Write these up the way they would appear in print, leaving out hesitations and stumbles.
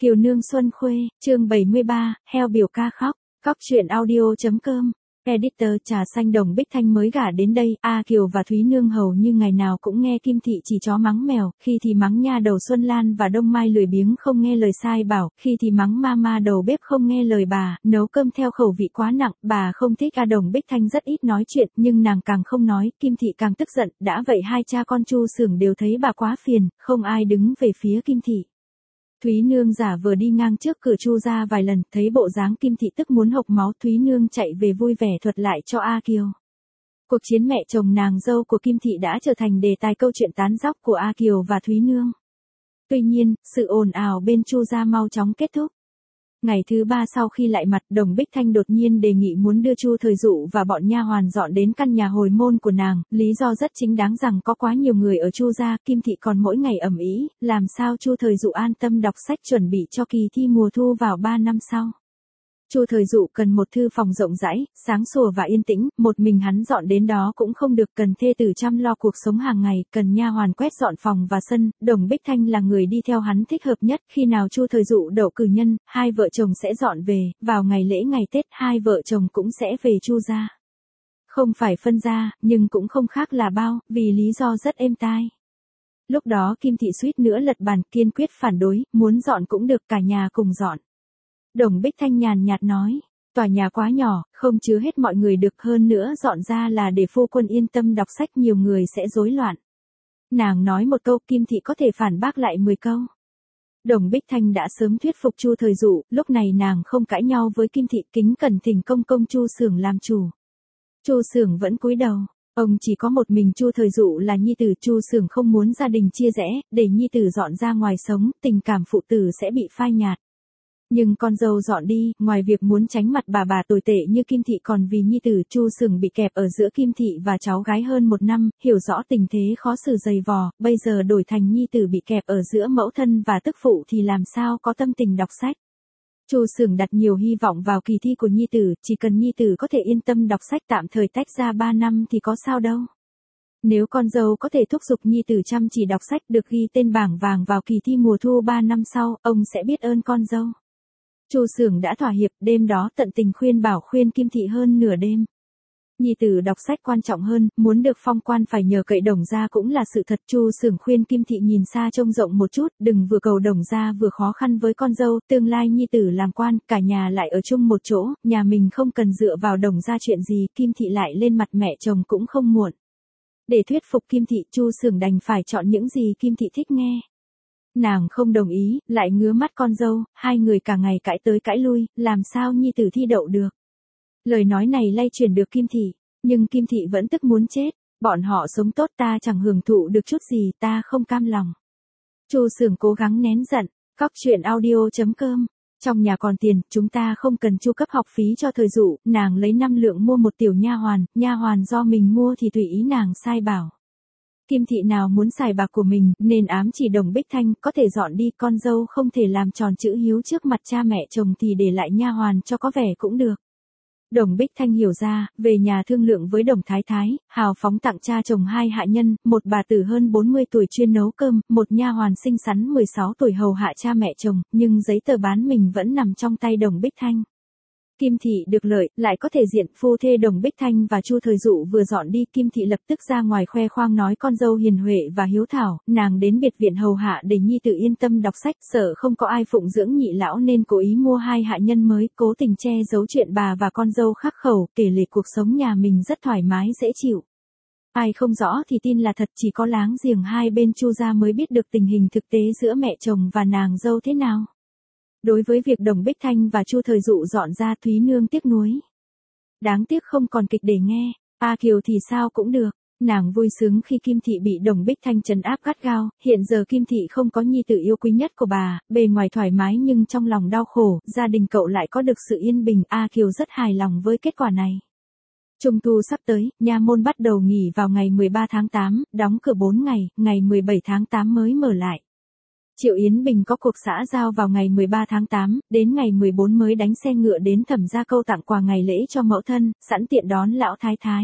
Kiều Nương Xuân Khuê, chương 73, heo biểu ca khóc, cóc truyện audio.com. Editor Trà Xanh Đồng Bích Thanh mới gả đến đây, A Kiều và Thúy Nương hầu như ngày nào cũng nghe Kim Thị chỉ chó mắng mèo, khi thì mắng nha đầu Xuân Lan và Đông Mai lười biếng không nghe lời sai bảo, khi thì mắng mama đầu bếp không nghe lời bà, nấu cơm theo khẩu vị quá nặng, bà không thích. A Đồng Bích Thanh rất ít nói chuyện, nhưng nàng càng không nói, Kim Thị càng tức giận, đã vậy hai cha con Chu Xưởng đều thấy bà quá phiền, không ai đứng về phía Kim Thị. Thúy Nương giả vờ đi ngang trước cửa Chu gia vài lần, thấy bộ dáng Kim Thị tức muốn hộc máu, Thúy Nương chạy về vui vẻ thuật lại cho A Kiều. Cuộc chiến mẹ chồng nàng dâu của Kim Thị đã trở thành đề tài câu chuyện tán dóc của A Kiều và Thúy Nương. Tuy nhiên, sự ồn ào bên Chu gia mau chóng kết thúc. Ngày thứ ba sau khi lại mặt, Đồng Bích Thanh đột nhiên đề nghị muốn đưa Chu Thời Dụ và bọn nha hoàn dọn đến căn nhà hồi môn của nàng, lý do rất chính đáng rằng có quá nhiều người ở Chu gia, Kim Thị còn mỗi ngày ầm ĩ, làm sao Chu Thời Dụ an tâm đọc sách chuẩn bị cho kỳ thi mùa thu vào 3 năm sau. Chu Thời Dụ cần một thư phòng rộng rãi, sáng sủa và yên tĩnh, một mình hắn dọn đến đó cũng không được, cần thê tử chăm lo cuộc sống hàng ngày, cần nha hoàn quét dọn phòng và sân, Đồng Bích Thanh là người đi theo hắn thích hợp nhất, khi nào Chu Thời Dụ đậu cử nhân, hai vợ chồng sẽ dọn về, vào ngày lễ ngày Tết hai vợ chồng cũng sẽ về Chu gia. Không phải phân gia, nhưng cũng không khác là bao, vì lý do rất êm tai. Lúc đó Kim Thị suýt nữa lật bàn, kiên quyết phản đối, muốn dọn cũng được, cả nhà cùng dọn. Đồng Bích Thanh nhàn nhạt nói, tòa nhà quá nhỏ, không chứa hết mọi người được, hơn nữa dọn ra là để phu quân yên tâm đọc sách, nhiều người sẽ rối loạn. Nàng nói một câu, Kim Thị có thể phản bác lại 10 câu. Đồng Bích Thanh đã sớm thuyết phục Chu Thời Dụ, lúc này nàng không cãi nhau với Kim Thị, kính cẩn thỉnh công công Chu Xưởng làm chủ. Chu Xưởng vẫn cúi đầu. Ông chỉ có một mình Chu Thời Dụ là nhi tử, Chu Xưởng không muốn gia đình chia rẽ, để nhi tử dọn ra ngoài sống, tình cảm phụ tử sẽ bị phai nhạt. Nhưng con dâu dọn đi, ngoài việc muốn tránh mặt bà tồi tệ như Kim Thị còn vì nhi tử, Chu Xưởng bị kẹp ở giữa Kim Thị và cháu gái hơn 1 năm, hiểu rõ tình thế khó xử dày vò, bây giờ đổi thành nhi tử bị kẹp ở giữa mẫu thân và tức phụ thì làm sao có tâm tình đọc sách. Chu Xưởng đặt nhiều hy vọng vào kỳ thi của nhi tử, chỉ cần nhi tử có thể yên tâm đọc sách tạm thời tách ra 3 năm thì có sao đâu. Nếu con dâu có thể thúc giục nhi tử chăm chỉ đọc sách, được ghi tên bảng vàng vào kỳ thi mùa thu 3 năm sau, ông sẽ biết ơn con dâu. Chu Xưởng đã thỏa hiệp, đêm đó tận tình khuyên bảo khuyên Kim Thị hơn nửa đêm. Nhi tử đọc sách quan trọng hơn, muốn được phong quan phải nhờ cậy Đồng gia cũng là sự thật. Chu Xưởng khuyên Kim Thị nhìn xa trông rộng một chút, đừng vừa cầu Đồng gia vừa khó khăn với con dâu, tương lai nhi tử làm quan, cả nhà lại ở chung một chỗ, nhà mình không cần dựa vào Đồng gia chuyện gì, Kim Thị lại lên mặt mẹ chồng cũng không muộn. Để thuyết phục Kim Thị, Chu Xưởng đành phải chọn những gì Kim Thị thích nghe. Nàng không đồng ý, lại ngứa mắt con dâu, hai người cả ngày cãi tới cãi lui, làm sao nhi tử thi đậu được. Lời nói này lay chuyển được Kim Thị, nhưng Kim Thị vẫn tức muốn chết, bọn họ sống tốt ta chẳng hưởng thụ được chút gì, ta không cam lòng. Chu Xưởng cố gắng nén giận, cóc truyện audio.com. Trong nhà còn tiền, chúng ta không cần chu cấp học phí cho Thời Dụ, nàng lấy 5 lượng mua một tiểu nha hoàn do mình mua thì tùy ý nàng sai bảo. Kim Thị nào muốn xài bạc của mình, nên ám chỉ Đồng Bích Thanh, có thể dọn đi, con dâu không thể làm tròn chữ hiếu trước mặt cha mẹ chồng thì để lại nha hoàn cho có vẻ cũng được. Đồng Bích Thanh hiểu ra, về nhà thương lượng với Đồng Thái Thái, hào phóng tặng cha chồng 2 hạ nhân, một bà tử hơn 40 tuổi chuyên nấu cơm, một nha hoàn xinh xắn 16 tuổi hầu hạ cha mẹ chồng, nhưng giấy tờ bán mình vẫn nằm trong tay Đồng Bích Thanh. Kim Thị được lợi, lại có thể diện, phu thê Đồng Bích Thanh và Chu Thời Dụ vừa dọn đi, Kim Thị lập tức ra ngoài khoe khoang nói con dâu hiền huệ và hiếu thảo, nàng đến biệt viện hầu hạ để nhi tử yên tâm đọc sách, sợ không có ai phụng dưỡng nhị lão nên cố ý mua 2 hạ nhân mới, cố tình che giấu chuyện bà và con dâu khắc khẩu, kể lể cuộc sống nhà mình rất thoải mái dễ chịu. Ai không rõ thì tin là thật, chỉ có láng giềng hai bên Chu gia mới biết được tình hình thực tế giữa mẹ chồng và nàng dâu thế nào. Đối với việc Đồng Bích Thanh và Chu Thời Dụ dọn ra, Thúy Nương tiếc nuối. Đáng tiếc không còn kịch để nghe, A Kiều thì sao cũng được, nàng vui sướng khi Kim Thị bị Đồng Bích Thanh trấn áp gắt gao, hiện giờ Kim Thị không có nhi tử yêu quý nhất của bà, bề ngoài thoải mái nhưng trong lòng đau khổ, gia đình cậu lại có được sự yên bình, A Kiều rất hài lòng với kết quả này. Trung thu sắp tới, nha môn bắt đầu nghỉ vào ngày 13 tháng 8, đóng cửa 4 ngày, ngày 17 tháng 8 mới mở lại. Triệu Yến Bình có cuộc xã giao vào ngày 13 tháng 8, đến ngày 14 mới đánh xe ngựa đến Thẩm Gia Câu tặng quà ngày lễ cho mẫu thân, sẵn tiện đón lão thái thái.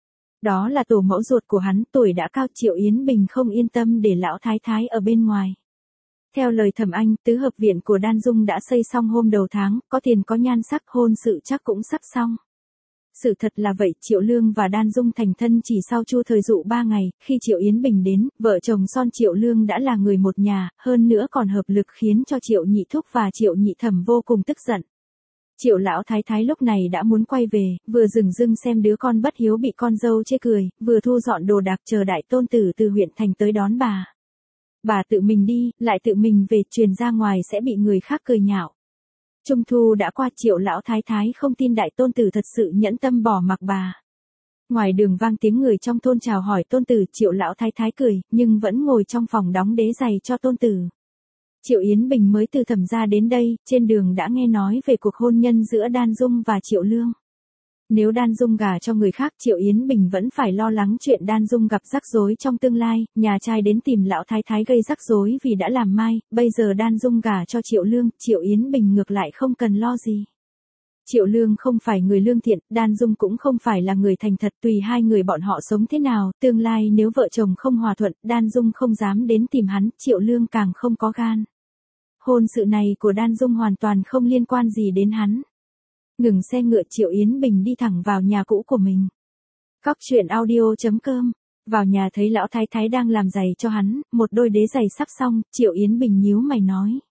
Đó là tổ mẫu ruột của hắn, tuổi đã cao, Triệu Yến Bình không yên tâm để lão thái thái ở bên ngoài. Theo lời Thẩm Anh, tứ hợp viện của Đan Dung đã xây xong hôm đầu tháng, có tiền có nhan sắc, hôn sự chắc cũng sắp xong. Sự thật là vậy, Triệu Lương và Đan Dung thành thân chỉ sau Chu Thời Dụ 3 ngày, khi Triệu Yến Bình đến, vợ chồng son Triệu Lương đã là người một nhà, hơn nữa còn hợp lực khiến cho Triệu Nhị Thúc và Triệu Nhị Thẩm vô cùng tức giận. Triệu lão thái thái lúc này đã muốn quay về, vừa dừng dưng xem đứa con bất hiếu bị con dâu chê cười, vừa thu dọn đồ đạc chờ đại tôn tử từ huyện thành tới đón bà. Bà tự mình đi, lại tự mình về, truyền ra ngoài sẽ bị người khác cười nhạo. Trung thu đã qua, Triệu lão thái thái không tin đại tôn tử thật sự nhẫn tâm bỏ mặc bà. Ngoài đường vang tiếng người trong thôn chào hỏi tôn tử, Triệu lão thái thái cười, nhưng vẫn ngồi trong phòng đóng đế giày cho tôn tử. Triệu Yến Bình mới từ Thẩm gia đến đây, trên đường đã nghe nói về cuộc hôn nhân giữa Đan Dung và Triệu Lương. Nếu Đan Dung gả cho người khác, Triệu Yến Bình vẫn phải lo lắng chuyện Đan Dung gặp rắc rối trong tương lai, nhà trai đến tìm lão thái thái gây rắc rối vì đã làm mai, bây giờ Đan Dung gả cho Triệu Lương, Triệu Yến Bình ngược lại không cần lo gì. Triệu Lương không phải người lương thiện, Đan Dung cũng không phải là người thành thật, tùy hai người bọn họ sống thế nào, tương lai nếu vợ chồng không hòa thuận, Đan Dung không dám đến tìm hắn, Triệu Lương càng không có gan. Hôn sự này của Đan Dung hoàn toàn không liên quan gì đến hắn. Ngừng xe ngựa, Triệu Yến Bình đi thẳng vào nhà cũ của mình. Cóc truyện audio.com. Vào nhà thấy lão thái thái đang làm giày cho hắn, một đôi đế giày sắp xong, Triệu Yến Bình nhíu mày nói.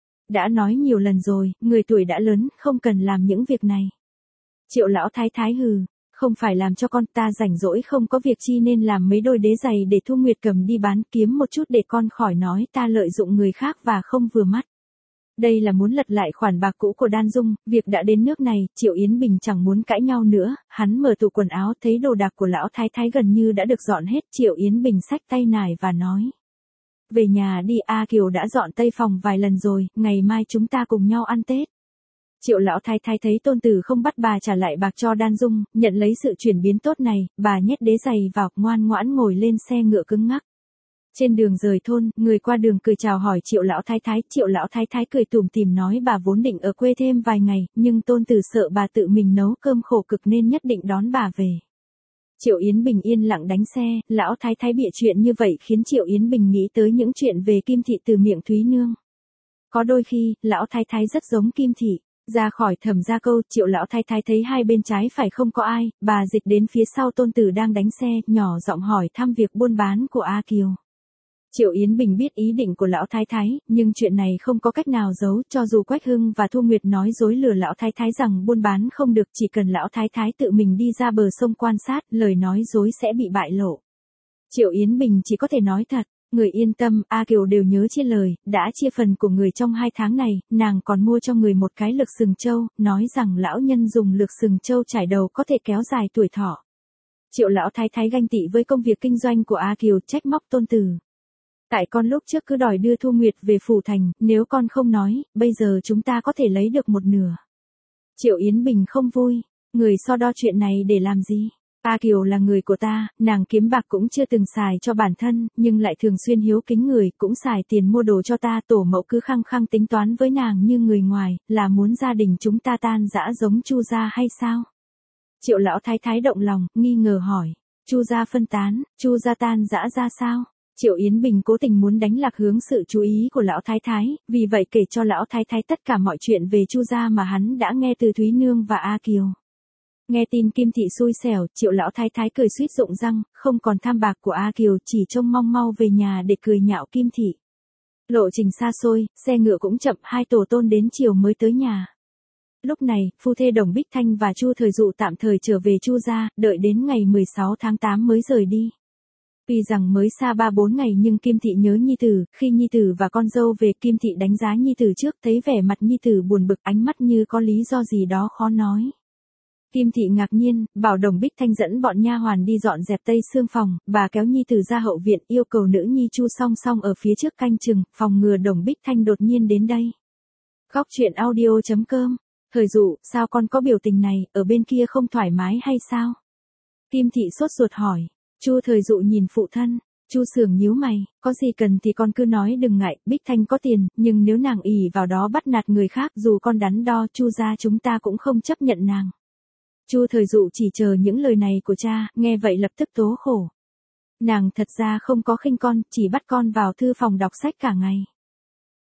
Đã nói nhiều lần rồi, người tuổi đã lớn, không cần làm những việc này. Triệu lão thái thái hừ, không phải làm cho con, ta rảnh rỗi không có việc chi nên làm mấy đôi đế giày để Thu Nguyệt cầm đi bán kiếm một chút để con khỏi nói ta lợi dụng người khác và không vừa mắt. Đây là muốn lật lại khoản bạc cũ của Đan Dung, việc đã đến nước này, Triệu Yến Bình chẳng muốn cãi nhau nữa, hắn mở tủ quần áo thấy đồ đạc của lão thái thái gần như đã được dọn hết, Triệu Yến Bình xách tay nải và nói. Về nhà đi, A Kiều đã dọn tây phòng vài lần rồi, ngày mai chúng ta cùng nhau ăn Tết. Triệu lão thái thái thấy tôn tử không bắt bà trả lại bạc cho Đan Dung, nhận lấy sự chuyển biến tốt này, bà nhét đế giày vào, ngoan ngoãn ngồi lên xe ngựa cứng ngắc. Trên đường rời thôn, người qua đường cười chào hỏi Triệu lão thái thái cười tủm tỉm nói bà vốn định ở quê thêm vài ngày, nhưng tôn tử sợ bà tự mình nấu cơm khổ cực nên nhất định đón bà về. Triệu Yến Bình yên lặng đánh xe, lão thái thái bịa chuyện như vậy khiến Triệu Yến Bình nghĩ tới những chuyện về Kim Thị từ miệng Thúy Nương. Có đôi khi, lão thái thái rất giống Kim Thị. Ra khỏi Thẩm gia câu, Triệu lão thái thái thấy hai bên trái phải không có ai, bà dịch đến phía sau tôn tử đang đánh xe, nhỏ giọng hỏi thăm việc buôn bán của A Kiều. Triệu Yến Bình biết ý định của lão thái thái, nhưng chuyện này không có cách nào giấu, cho dù Quách Hưng và Thu Nguyệt nói dối lừa lão thái thái rằng buôn bán không được, chỉ cần lão thái thái tự mình đi ra bờ sông quan sát, lời nói dối sẽ bị bại lộ. Triệu Yến Bình chỉ có thể nói thật, người yên tâm, A Kiều đều nhớ chia lời, đã chia phần của người trong 2 tháng này, nàng còn mua cho người một cái lược sừng trâu, nói rằng lão nhân dùng lược sừng trâu trải đầu có thể kéo dài tuổi thọ. Triệu lão thái thái ganh tị với công việc kinh doanh của A Kiều, trách móc tôn tử. Tại con lúc trước cứ đòi đưa Thu Nguyệt về phủ thành, nếu con không nói, bây giờ chúng ta có thể lấy được một nửa. Triệu Yến Bình không vui, người so đo chuyện này để làm gì? A Kiều là người của ta, nàng kiếm bạc cũng chưa từng xài cho bản thân, nhưng lại thường xuyên hiếu kính người, cũng xài tiền mua đồ cho ta, tổ mẫu cứ khăng khăng tính toán với nàng như người ngoài, là muốn gia đình chúng ta tan rã giống Chu gia hay sao? Triệu lão thái thái động lòng, nghi ngờ hỏi, Chu gia phân tán, Chu gia tan rã ra sao? Triệu Yến Bình cố tình muốn đánh lạc hướng sự chú ý của lão thái thái, vì vậy kể cho lão thái thái tất cả mọi chuyện về Chu gia mà hắn đã nghe từ Thúy Nương và A Kiều. Nghe tin Kim Thị xui xẻo, Triệu lão thái thái cười suýt rụng răng, không còn tham bạc của A Kiều, chỉ trông mong mau về nhà để cười nhạo Kim Thị. Lộ trình xa xôi, xe ngựa cũng chậm, hai tổ tôn đến chiều mới tới nhà. Lúc này, phu thê Đồng Bích Thanh và Chu Thời Dụ tạm thời trở về Chu gia, đợi đến ngày 16 tháng 8 mới rời đi. Tuy rằng mới xa 3-4 ngày nhưng Kim Thị nhớ nhi tử, khi nhi tử và con dâu về, Kim Thị đánh giá nhi tử trước, thấy vẻ mặt nhi tử buồn bực, ánh mắt như có lý do gì đó khó nói. Kim Thị ngạc nhiên, bảo Đồng Bích Thanh dẫn bọn nha hoàn đi dọn dẹp tây xương phòng, bà kéo nhi tử ra hậu viện, yêu cầu nữ nhi Chu song song ở phía trước canh chừng, phòng ngừa Đồng Bích Thanh đột nhiên đến đây. Cóc truyện audio.com. Thời Dụ, sao con có biểu tình này, ở bên kia không thoải mái hay sao? Kim Thị sốt ruột hỏi. Chu Thời Dụ nhìn phụ thân, Chu Sưởng nhíu mày, có gì cần thì con cứ nói đừng ngại, Bích Thanh có tiền, nhưng nếu nàng ỷ vào đó bắt nạt người khác, dù con đắn đo, Chu gia chúng ta cũng không chấp nhận nàng. Chu Thời Dụ chỉ chờ những lời này của cha, nghe vậy lập tức tố khổ. Nàng thật ra không có khinh con, chỉ bắt con vào thư phòng đọc sách cả ngày.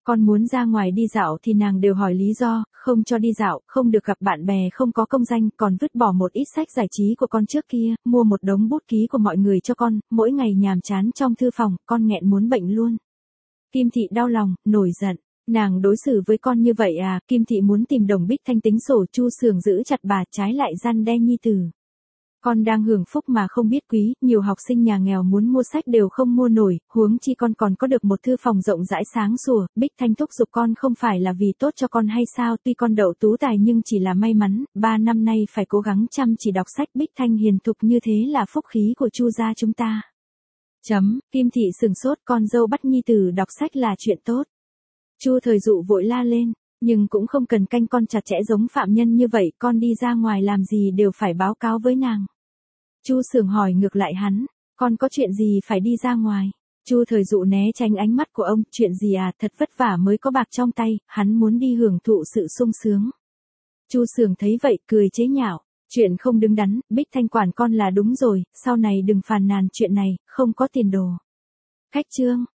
Con muốn ra ngoài đi dạo thì nàng đều hỏi lý do, không cho đi dạo, không được gặp bạn bè, không có công danh, còn vứt bỏ một ít sách giải trí của con trước kia, mua một đống bút ký của mọi người cho con, mỗi ngày nhàm chán trong thư phòng, con nghẹn muốn bệnh luôn. Kim Thị đau lòng, nổi giận. Nàng đối xử với con như vậy à? Kim Thị muốn tìm Đồng Bích Thanh tính sổ. Chu Sường giữ chặt bà, trái lại răn đe nhi tử. Con đang hưởng phúc mà không biết quý, nhiều học sinh nhà nghèo muốn mua sách đều không mua nổi, huống chi con còn có được một thư phòng rộng rãi sáng sủa. Bích Thanh thúc giục con không phải là vì tốt cho con hay sao? Tuy con đậu tú tài nhưng chỉ là may mắn, 3 năm nay phải cố gắng chăm chỉ đọc sách. Bích Thanh hiền thục như thế là phúc khí của Chu gia chúng ta. Kim Thị sừng sốt, con dâu bắt nhi tử đọc sách là chuyện tốt. Chu Thời Dụ vội la lên, nhưng cũng không cần canh con chặt chẽ giống phạm nhân như vậy, con đi ra ngoài làm gì đều phải báo cáo với nàng. Chu Sường hỏi ngược lại hắn, con có chuyện gì phải đi ra ngoài? Chu Thời Dụ né tránh ánh mắt của ông, chuyện gì à, thật vất vả mới có bạc trong tay, hắn muốn đi hưởng thụ sự sung sướng. Chu Sường thấy vậy cười chế nhạo, chuyện không đứng đắn, Bích Thanh quản con là đúng rồi, sau này đừng phàn nàn chuyện này, không có tiền đồ. Khách trương.